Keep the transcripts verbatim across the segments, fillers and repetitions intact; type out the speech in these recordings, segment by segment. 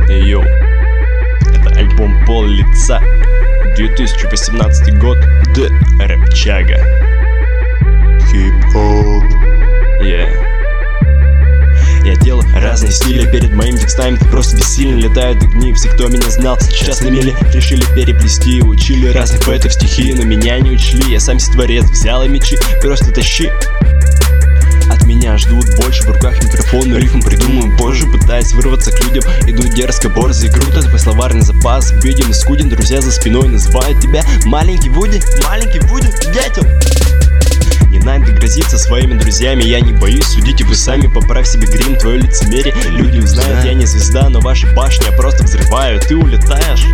Йоу, это альбом «Пол лица», две тысячи восемнадцатый год, The Рэпчага. Хип-хоп. Yeah. Я делаю разные стили перед моими текстами, ты просто бессильно. Летают огни, все, кто меня знал, сейчас на мели решили переплести. Учили разных поэтов стихи, но меня не учли. Я сам творец, взял и мечи, просто тащи. От меня ждут больше, в руках микрофон, но рифм придумаю позже. Пытаясь вырваться к людям, иду дерзко, борзо и круто. Твой словарный запас беден и скуден, друзья за спиной называют тебя маленький Вуди, маленький Вуди, дятел. Не надо грозиться своими друзьями, я не боюсь, судите вы сами. Поправь себе грим, твое лицемерие. Люди узнают, я не звезда, но ваши башни я просто взрываю. Ты улетаешь.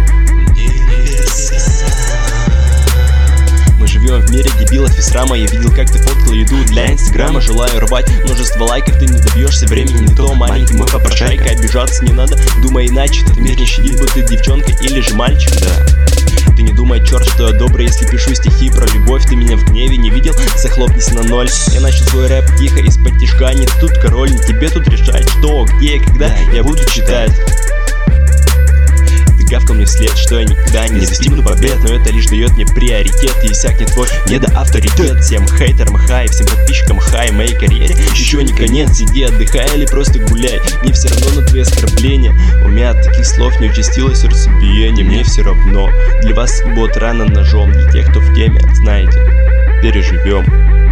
Мы живем в мире дебилов и срама. Я видел, как ты фоткал еду для инстаграма. Желаю рвать множество лайков, ты не добьешься, времени не то. Маленький мой попрошайка, обижаться не надо. Думай иначе, этот мир не щадит, будто ты девчонка или же мальчик, да. Ты не думай, черт, что я добрый, если пишу стихи про любовь. Ты меня в гневе не видел, захлопнись на ноль. Я начал свой рэп тихо, из-под тишка. Не тут король, не тебе тут решать, что, где, когда да, я буду читать. Ты гавкал мне вслед, что я никогда не достигну побед, но это лишь дает мне приоритет. И иссякнет твой недоавторитет. Всем хейтерам хай, всем подписчикам хай. Моей карьере еще не конец, сиди, отдыхай или просто гуляй. Мне все равно на твои оскорбления. У меня от таких слов не участилось сердцебиение. Мне все равно, для вас будет рано ножом. Для тех, кто в теме, знаете, переживем.